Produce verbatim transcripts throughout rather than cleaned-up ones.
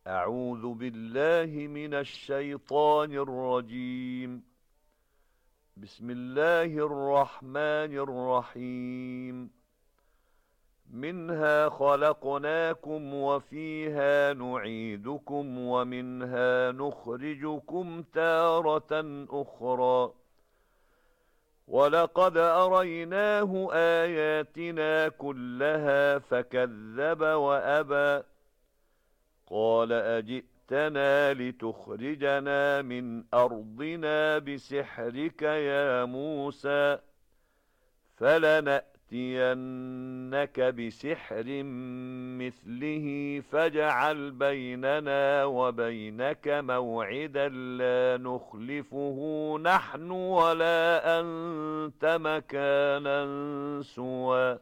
أعوذ بالله من الشيطان الرجيم. بسم الله الرحمن الرحيم. منها خلقناكم وفيها نعيدكم ومنها نخرجكم تارة أخرى. ولقد أريناه آياتنا كلها فكذب وأبى. قال أجئتنا لتخرجنا من أرضنا بسحرك يا موسى فلنأتينك بسحر مثله فاجعل بيننا وبينك موعدا لا نخلفه نحن ولا أنت مكانا سوى.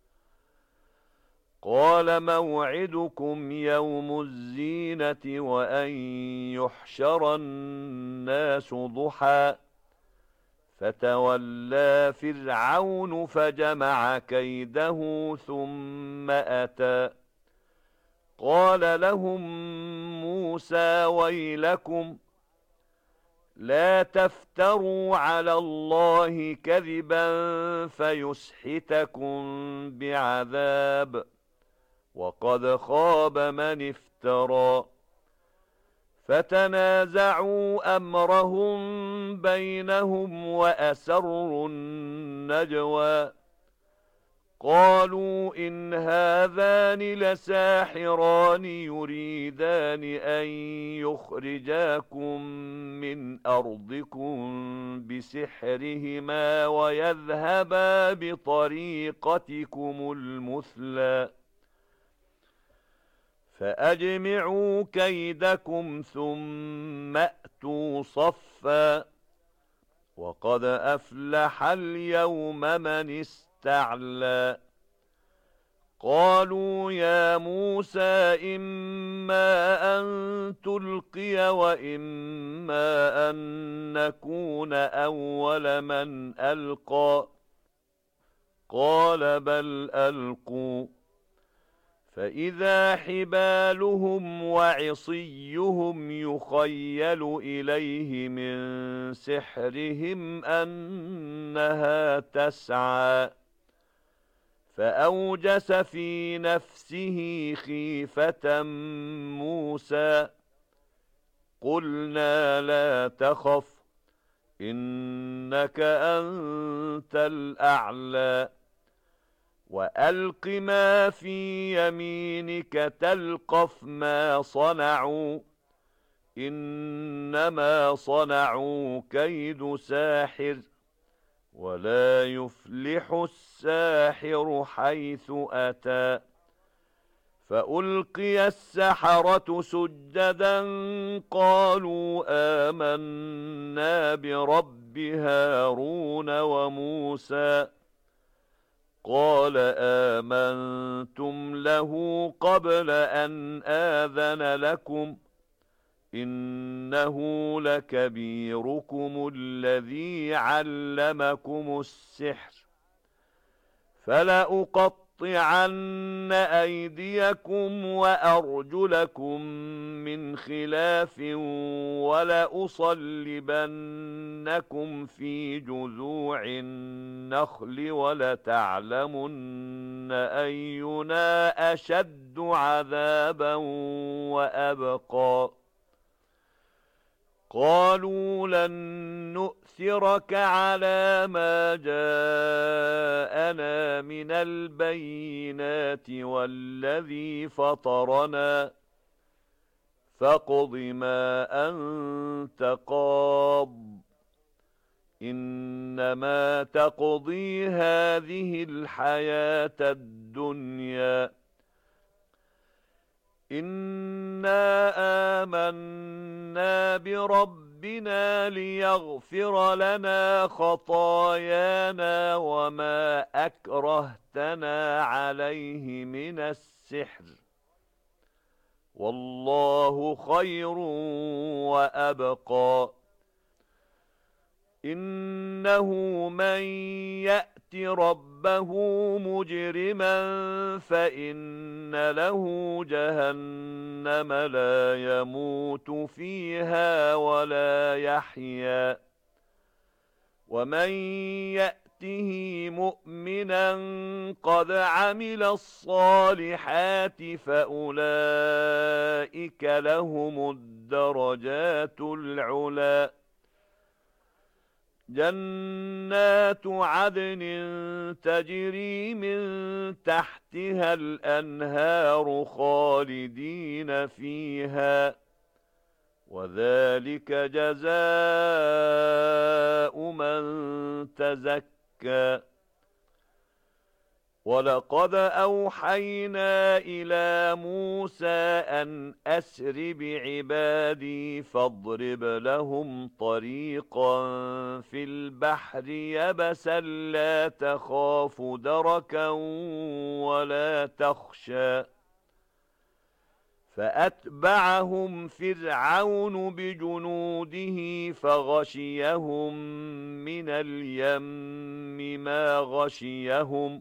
قال موعدكم يوم الزينة وأن يحشر الناس ضحى. فتولى فرعون فجمع كيده ثم أتى. قال لهم موسى ويلكم لا تفتروا على الله كذبا فيسحتكم بعذاب وقد خاب من افترى. فتنازعوا أمرهم بينهم وأسروا النجوى. قالوا إن هذان لساحران يريدان أن يخرجاكم من أرضكم بسحرهما ويذهبا بطريقتكم المثلى. فأجمعوا كيدكم ثم أتوا صفا. وقد أفلح اليوم من استعلى. قالوا يا موسى إما أن تلقي وإما أن نكون أول من ألقى. قال بل ألقوا. فإذا حبالهم وعصيهم يخيل إليه من سحرهم أنها تسعى. فأوجس في نفسه خيفة موسى. قلنا لا تخف إنك أنت الأعلى. وألق ما في يمينك تلقف ما صنعوا إنما صنعوا كيد ساحر ولا يفلح الساحر حيث أتى. فألقي السحرة سجدا قالوا آمنا برب هارون وموسى. قال آمنتم له قبل أن آذن لكم إنه لكبيركم الذي علمكم السحر. فلأقطعن أيديكم وأرجلكم من خلاف ولأصلبنكم في جذوع النخل ولتعلمن أينا أشد عذابا وأبقى. قالوا لن نؤثرك على ما جاءنا من البينات والذي فطرنا فاقض ما أنت قاض إنما تقضي هذه الحياة الدنيا. إنا آمنا بربنا ليغفر لنا خطايانا وما أكرهتنا عليه من السحر والله خير وأبقى. إنه من يأت ربه مجرما فإن له جهنم لا يموت فيها ولا يحيا ومن يأته مؤمنا قد عمل الصالحات فأولئك لهم الدرجات العلى جنات عدن تجري من تحتها الأنهار خالدين فيها وذلك جزاء من تزكى ولقد أوحينا إلى موسى أن أسر بعبادي فاضرب لهم طريقا في البحر يبسا لا تخاف دركا ولا تخشى فأتبعهم فرعون بجنوده فغشيهم من اليم ما غشيهم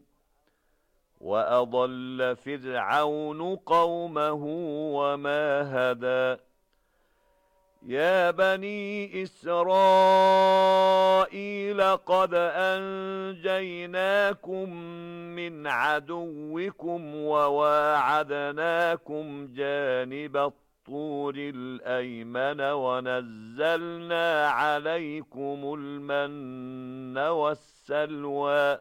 وأضل فرعون قومه وما هدى يا بني إسرائيل قد أنجيناكم من عدوكم وواعدناكم جانب الطور الأيمن ونزلنا عليكم المن والسلوى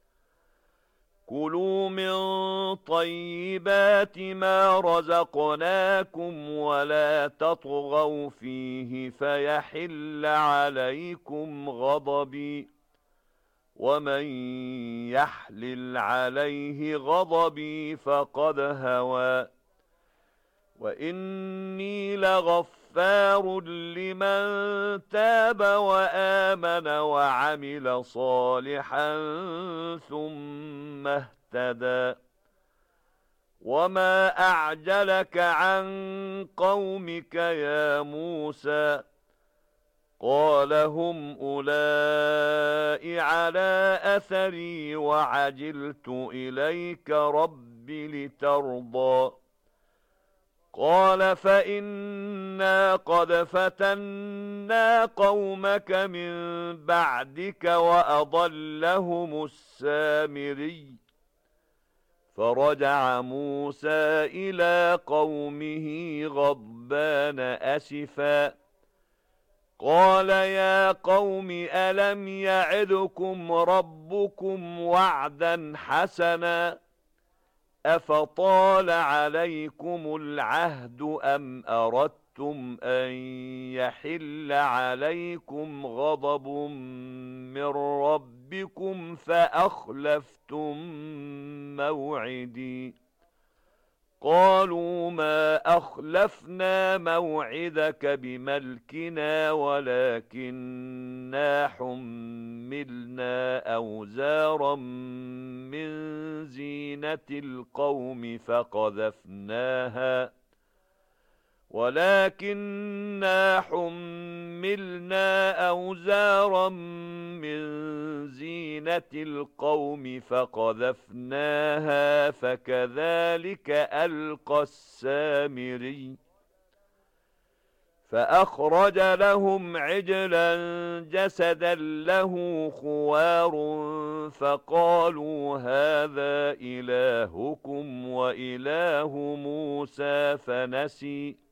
كلوا من طيبات ما رزقناكم ولا تطغوا فيه فيحل عليكم غضبي ومن يحلل عليه غضبي فقد هوى وإني لغفار لمن تاب وآمن وعمل صالحا ثم اهتدى وما أعجلك عن قومك يا موسى قال هم أولئك على أثري وعجلت إليك رب لترضى قال فإنا قد فتنا قومك من بعدك وأضلهم السامري فرجع موسى إلى قومه غضبان أسفا قال يا قوم ألم يعدكم ربكم وعدا حسنا أفطال عليكم العهد أم أردتم أن يحل عليكم غضب من ربكم فأخلفتم موعدي قالوا ما أخلفنا موعدك بملكنا ولكننا حملنا أوزارا من زينة القوم فقذفناها ولكننا حملنا أوزارا من زينة القوم فقذفناها فكذلك ألقى السامري فأخرج لهم عجلا جسدا له خوار فقالوا هذا إلهكم وإله موسى فنسي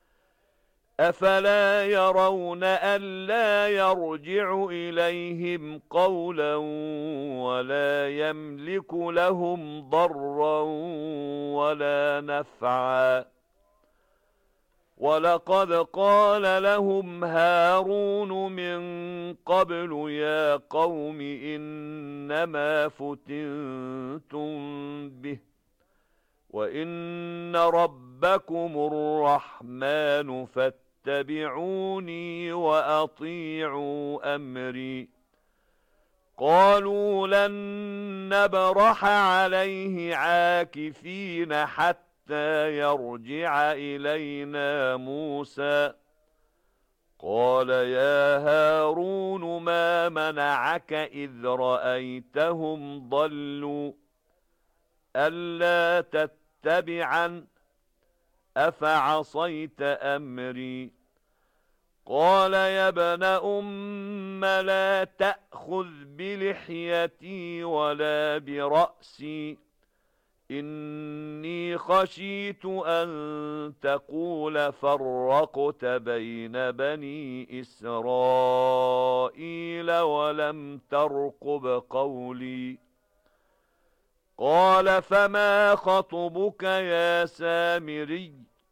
أفلا يرون ألا يرجع إليهم قولا ولا يملك لهم ضرا ولا نفعا ولقد قال لهم هارون من قبل يا قوم إنما فتنتم به وإن ربكم الرحمن فاتبعوني وأطيعوا أمري قالوا لن نبرح عليه عاكفين حتى يرجع إلينا موسى قال يا هارون ما منعك إذ رأيتهم ضلوا ألا تتبعا أفعصيت أمري قال يا ابن أم لا تأخذ بلحيتي ولا برأسي إني خشيت أن تقول فرقت بين بني إسرائيل ولم ترقب قولي قال فما خطبك يا سامري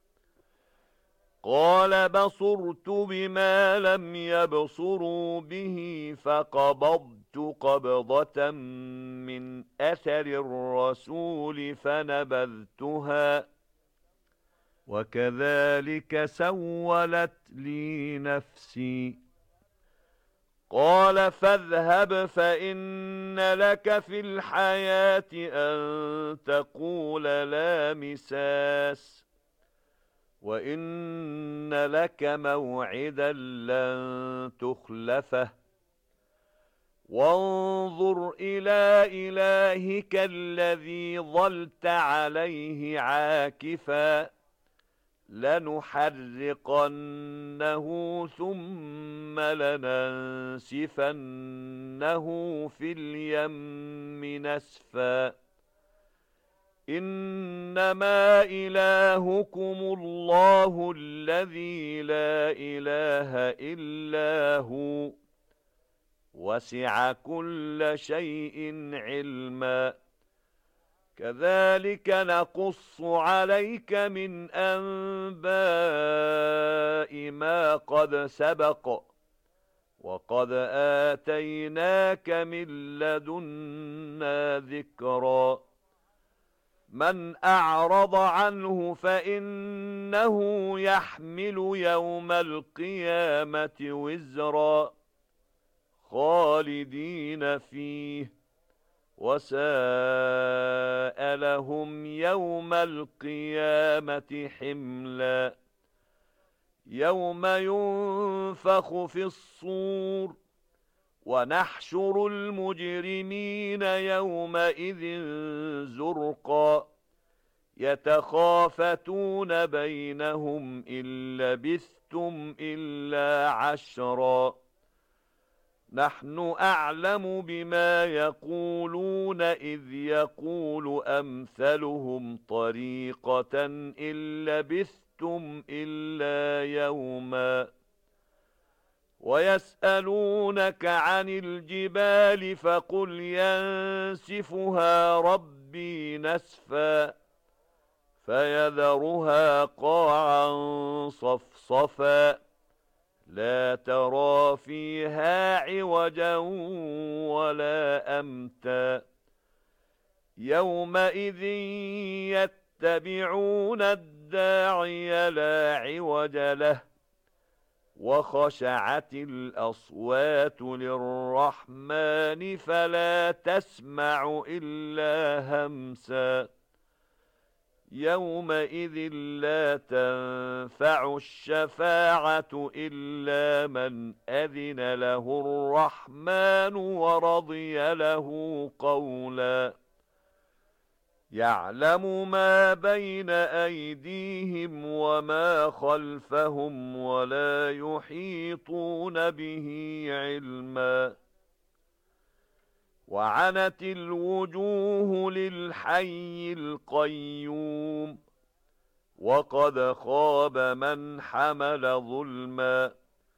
قال بصرت بما لم يبصروا به فقبضت قبضة من أثر الرسول فنبذتها وكذلك سولت لي نفسي قال فاذهب فإن لك في الحياة أن تقول لا مساس وإن لك موعدا لن تخلفه وانظر إلى إلهك الذي ظلت عليه عاكفا لنحرقنه ثم لننسفنه في اليم نسفا إنما إلهكم الله الذي لا إله إلا هو وسع كل شيء علما كذلك نقص عليك من أنباء ما قد سبق وقد آتيناك من لدنا ذكرا من أعرض عنه فإنه يحمل يوم القيامة وزرا خالدين فيه وساء لهم يوم القيامة حملا يوم ينفخ في الصور ونحشر المجرمين يومئذ زرقا يتخافتون بينهم إن لبثتم إلا عشرا نحن أعلم بما يقولون إذ يقول أمثلهم طريقة إن لبثتم إلا يوما ويسألونك عن الجبال فقل ينسفها ربي نسفا فيذرها قاعا صفصفا لا ترى فيها عوجا ولا أمتا يومئذ يتبعون الداعي لا عوج له وخشعت الأصوات للرحمن فلا تسمع إلا همسا يومئذ لا تنفع الشفاعة إلا من أذن له الرحمن ورضي له قولا يعلم ما بين أيديهم وما خلفهم ولا يحيطون به علما وعنت الوجوه للحي القيوم وقد خاب من حمل ظلما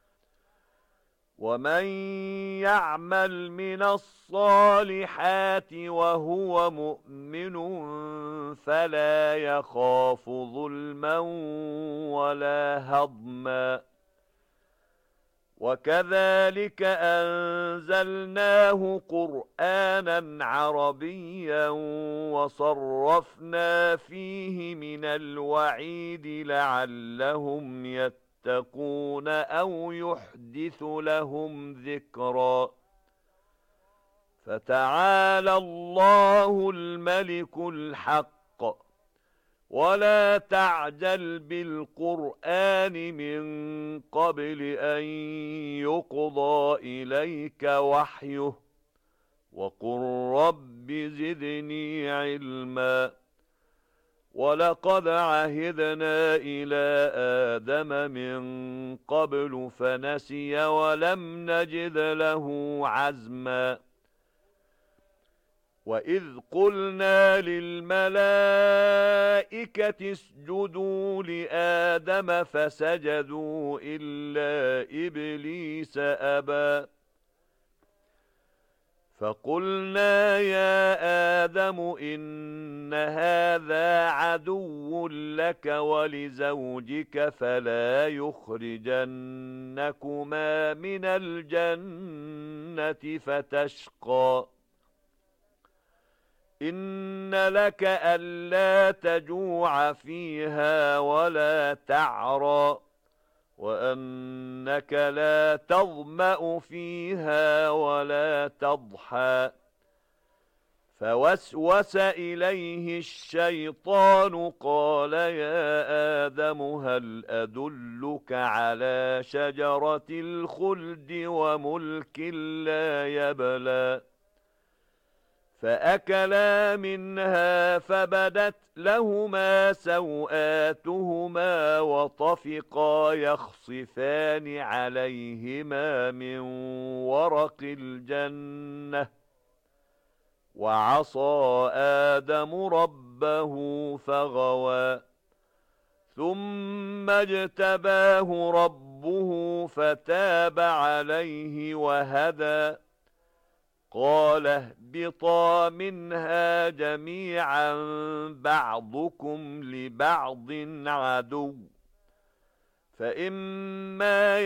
ومن يعمل من الصالحات وهو مؤمن فلا يخاف ظلما ولا هضما وكذلك أنزلناه قرآنا عربيا وصرفنا فيه من الوعيد لعلهم يتقون أو يحدث لهم ذكرا فتعالى الله الملك الحق ولا تعجل بالقرآن من قبل أن يقضى إليك وحيه وقل رب زدني علما ولقد عهدنا إلى آدم من قبل فنسي ولم نجد له عزما وإذ قلنا للملائكة اسجدوا لآدم فسجدوا إلا إبليس أبى فقلنا يا آدم إن هذا عدو لك ولزوجك فلا يخرجنكما من الجنة فتشقى إن لك ألا تجوع فيها ولا تعرى وأنك لا تظمأ فيها ولا تضحى فوسوس إليه الشيطان قال يا آدم هل أدلك على شجرة الخلد وملك لا يبلى فأكلا منها فبدت لهما سوآتهما وطفقا يخصفان عليهما من ورق الجنة وعصى آدم ربه فغوى ثم اجتباه ربه فتاب عليه وهدى قال اهبطا منها جميعا بعضكم لبعض عدو فإما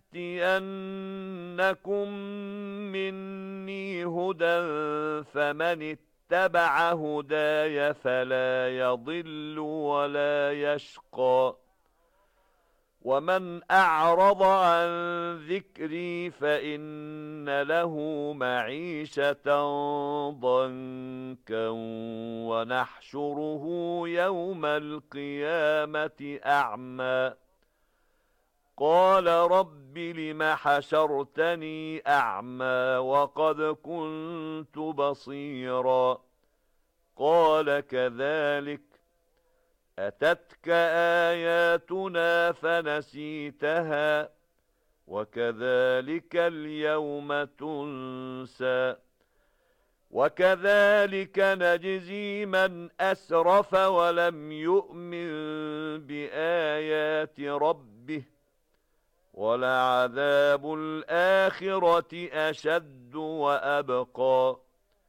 يأتينكم مني هدى فمن اتبع هداي فلا يضل ولا يشقى ومن أعرض عن ذكري فإن له معيشة ضنكا ونحشره يوم القيامة أعمى قال رب لم حشرتني أعمى وقد كنت بصيرا قال كذلك أتتك آياتنا فنسيتها وكذلك اليوم تنسى وكذلك نجزي من أسرف ولم يؤمن بآيات ربه ولعذاب الآخرة أشد وأبقى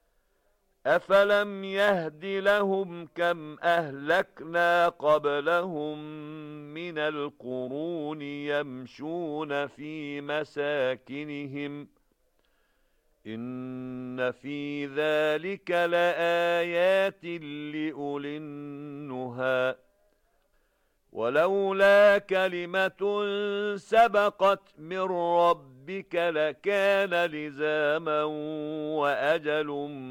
أفلم يهد لهم كم أهلكنا قبلهم من القرون يمشون في مساكنهم إن في ذلك لآيات لأولي النهى ولولا كلمة سبقت من ربك لكان لزاما وأجل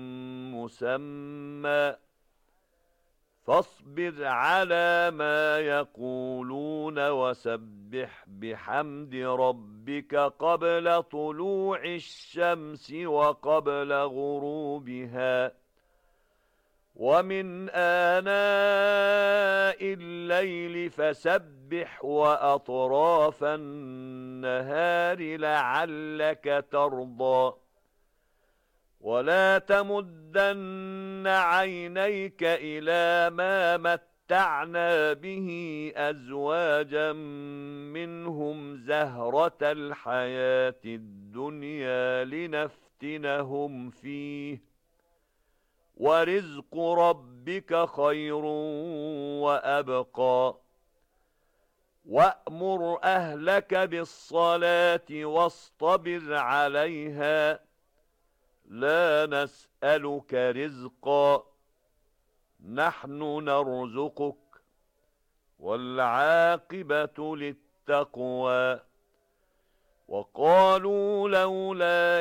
مسمى فاصبر على ما يقولون وسبح بحمد ربك قبل طلوع الشمس وقبل غروبها ومن آناء الليل فسبح وأطراف النهار لعلك ترضى ولا تمدن عينيك إلى ما متعنا به أزواجا منهم زهرة الحياة الدنيا لنفتنهم فيه ورزق ربك خير وأبقى وأمر أهلك بالصلاة واصطبر عليها لا نسألك رزقا نحن نرزقك والعاقبة للتقوى وقالوا لولا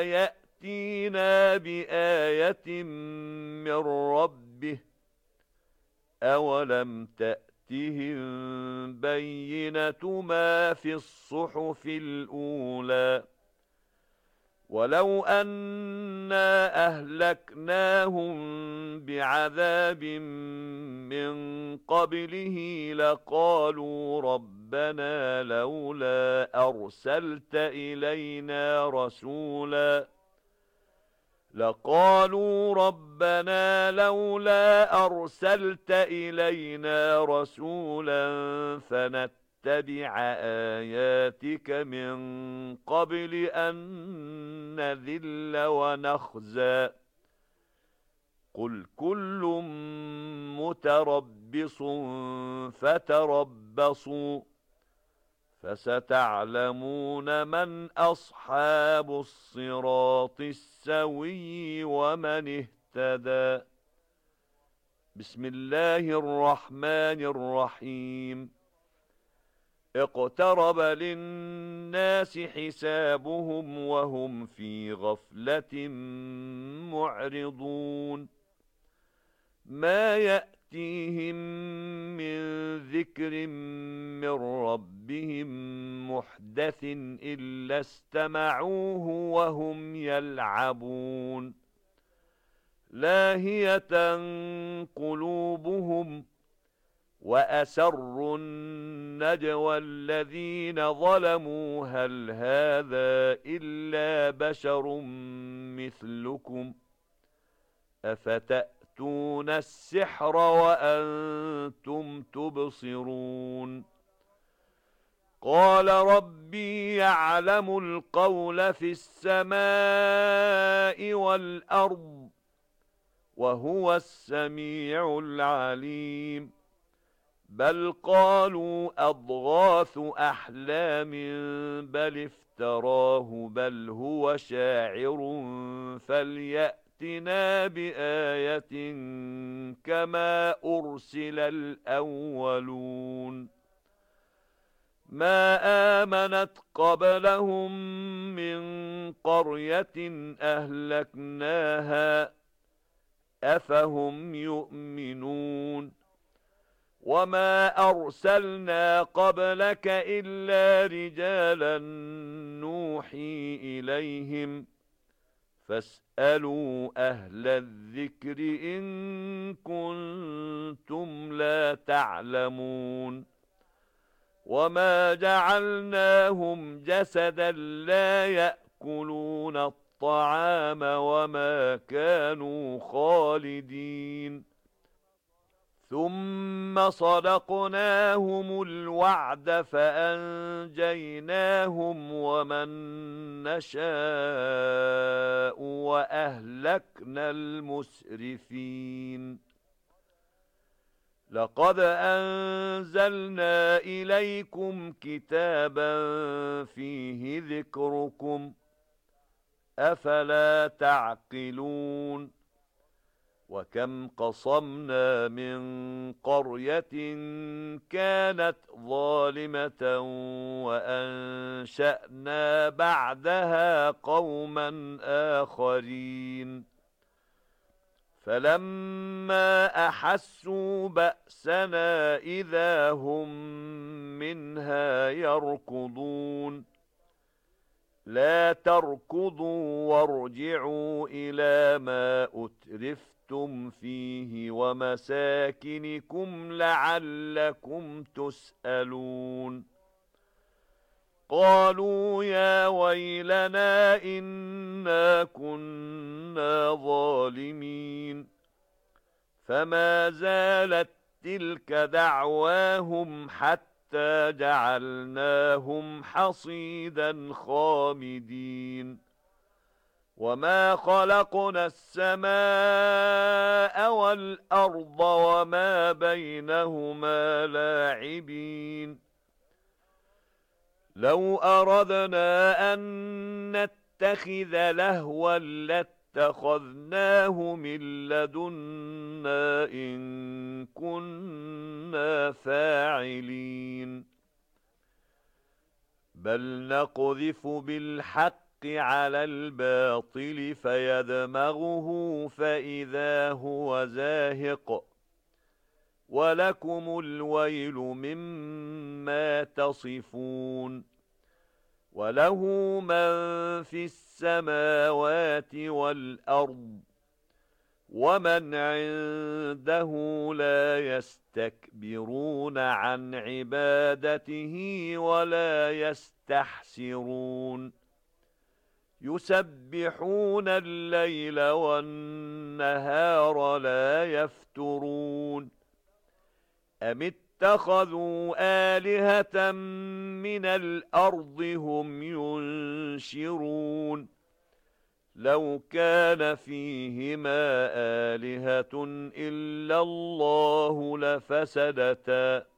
يأتينا بآية من ربه أولم تأتهم بينة ما في الصحف الأولى ولو أنا أهلكناهم بعذاب من قبله لقالوا ربنا لولا أرسلت إلينا رسولا لقالوا ربنا لولا أرسلت إلينا رسولا فنتبع آياتك من قبل أن نذل ونخزى قل كل متربص فتربصوا فستعلمون من أصحاب الصراط السوي ومن اهتدى. بسم الله الرحمن الرحيم. اقترب للناس حسابهم وهم في غفلة معرضون ما يأتيهم من ذكر من ربهم محدث إلا استمعوه وهم يلعبون لاهية قلوبهم وأسروا النجوى الذين ظلموا هل هذا إلا بشر مثلكم أفتأتون السحر وأنتم تبصرون قال ربي يعلم القول في السماء والأرض وهو السميع العليم بل قالوا أضغاث أحلام بل افتراه بل هو شاعر فليأتنا بآية كما أرسل الأولون ما آمنت قبلهم من قرية أهلكناها أفهم يؤمنون وما أرسلنا قبلك إلا رجالا نوحي إليهم فاسألوا أهل الذكر إن كنتم لا تعلمون وما جعلناهم جسدا لا يأكلون الطعام وما كانوا خالدين ثم صدقناهم الوعد فأنجيناهم ومن نشاء وأهلكنا المسرفين لقد أنزلنا إليكم كتابا فيه ذكركم أفلا تعقلون وكم قصمنا من قرية كانت ظالمة وأنشأنا بعدها قوما آخرين فلما أحسوا بأسنا إذا هم منها يركضون لا تركضوا وارجعوا إلى ما أترفتم فيه ومساكنكم لعلكم تسألون قالوا يا ويلنا إنا كنا ظالمين فما زالت تلك دعواهم حتى حتى جعلناهم حصيدا خامدين وما خلقنا السماء والأرض وما بينهما لاعبين لو أردنا أن نتخذ لهوا لاتخذناه من لدنا إن كنا فاعلين بل نقذف بالحق على الباطل فيدمغه فإذا هو زاهق ولكم الويل مما تصفون وله من في السماوات والأرض ومن عنده لا يستكبرون عن عبادته ولا يستحسرون يسبحون الليل والنهار لا يفترون أم اتخذوا آلهة من الأرض هم ينشرون لو كان فيهما آلهة إلا الله لفسدتا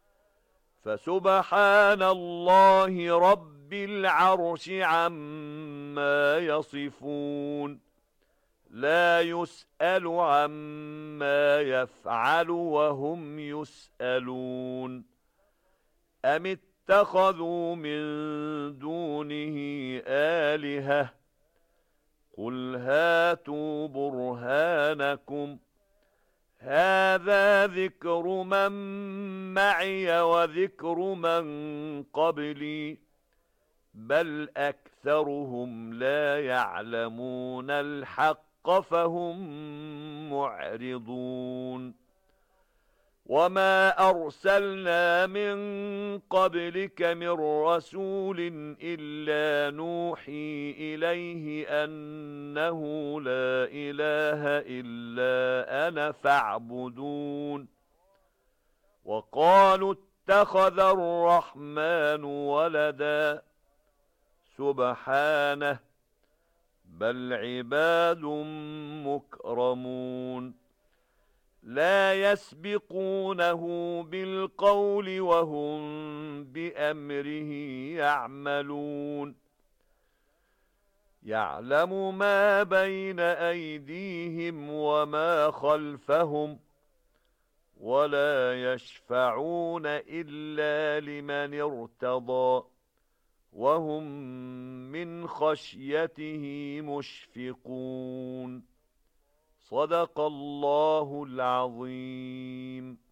فسبحان الله رب العرش عما يصفون لا يسأل عما يفعل وهم يسألون أم اتخذوا من دونه آلهة قل هاتوا برهانكم هذا ذكر من معي وذكر من قبلي بل أكثرهم لا يعلمون الحق فهم معرضون وما أرسلنا من قبلك من رسول إلا نوحي إليه أنه لا إله إلا أنا فاعبدون وقالوا اتخذ الرحمن ولدا سبحانه بل عباد مكرمون لا يسبقونه بالقول وهم بأمره يعملون يعلم ما بين أيديهم وما خلفهم ولا يشفعون إلا لمن ارتضى وهم من خشيته مشفقون صدق الله العظيم.